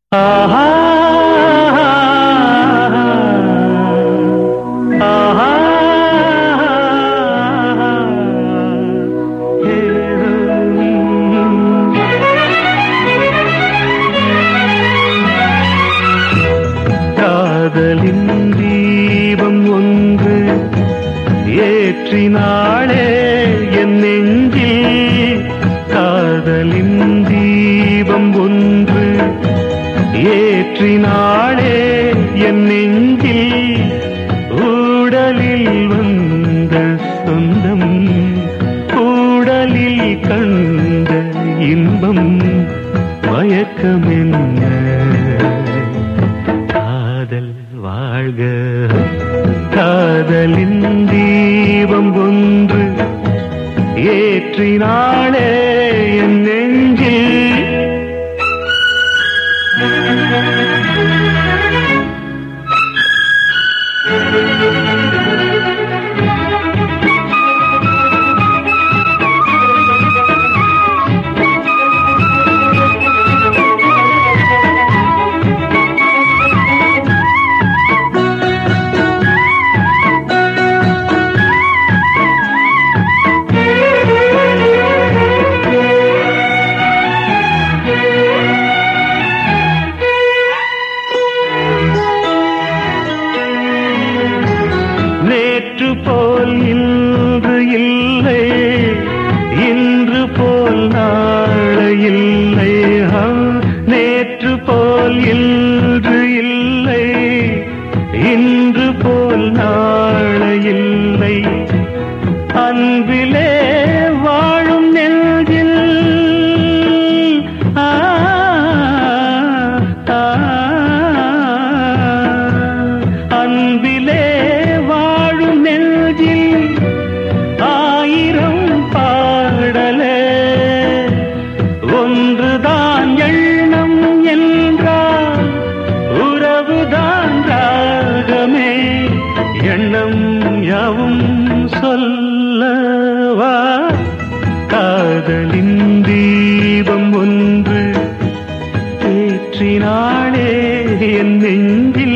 ஆஹா ஆஹா காதலின் தீபம் ஒன்று ஏற்றினாளே என் நெஞ்சில். காதலின் தீபம் ஒன்று ஏற்றினாளே என் நெஞ்சில். ஊடலில் வந்த சொந்தம் ஊடலில் கண்ட இன்பம் மயக்கம் என்ன. காதல் வாழ்க காதலின் தீபம் ஒன்று ஏற்றினாளே என் நெஞ்சில். நேற்று போல் இன்று இல்லை, இன்று போல் நாளை இல்லை. நேற்று போல் இன்று இல்லை, இன்று போல் நாளை இல்லை. அன்பிலே வாழும் நெஞ்சில் அன்பிலே வாழும் நெஞ்சில் ஆயிரம் பாடலே. ஒன்றுதான் எண்ணம் என்றால் உறவுதான் ராகமே. எண்ணம் யாவும் சொல்லவா. காதலின் தீபம் ஒன்று ஏற்றினாளே என் நெஞ்சில்.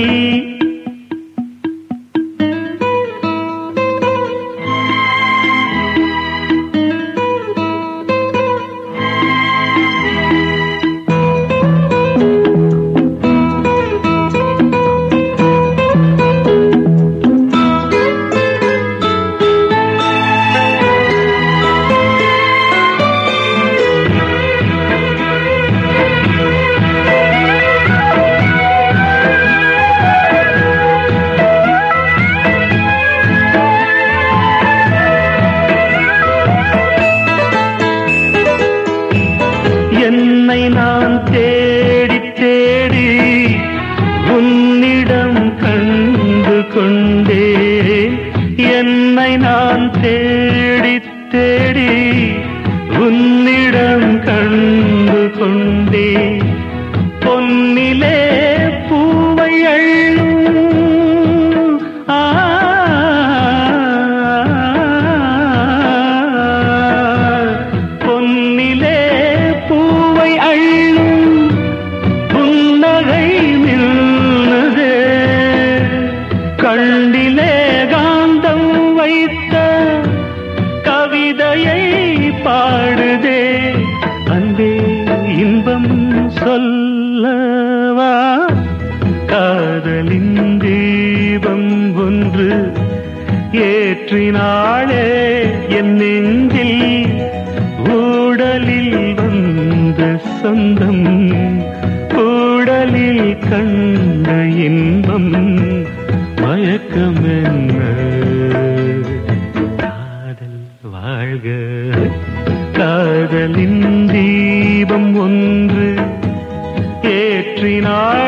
என்னை நான் தேடி தேடி உன்னிடம் கண்டு கொண்டேன். என்னை நான் தேடி தேடி உன்னிடம் கண்டு கொண்டேன். பொன்னிலே பூவை அள்ளும் பொன்னிலே பூவை அள்ளும் புன்னகை நின்றதே. கண்ணிலே காந்தம் வைத்த கவிதையை பாடுதே. அன்பே இன்பம் சொல்லவா. காதலின் தீபம் ஒன்று ஏற்றினாளே என் நெஞ்சில். ஊடலில் வந்த சொந்தம் ஊடலில் கண்ட இன்பம் மயக்கம் என்ன. காதல் வாழ்க காதலின் தீபம் ஒன்று ஏற்றினாள்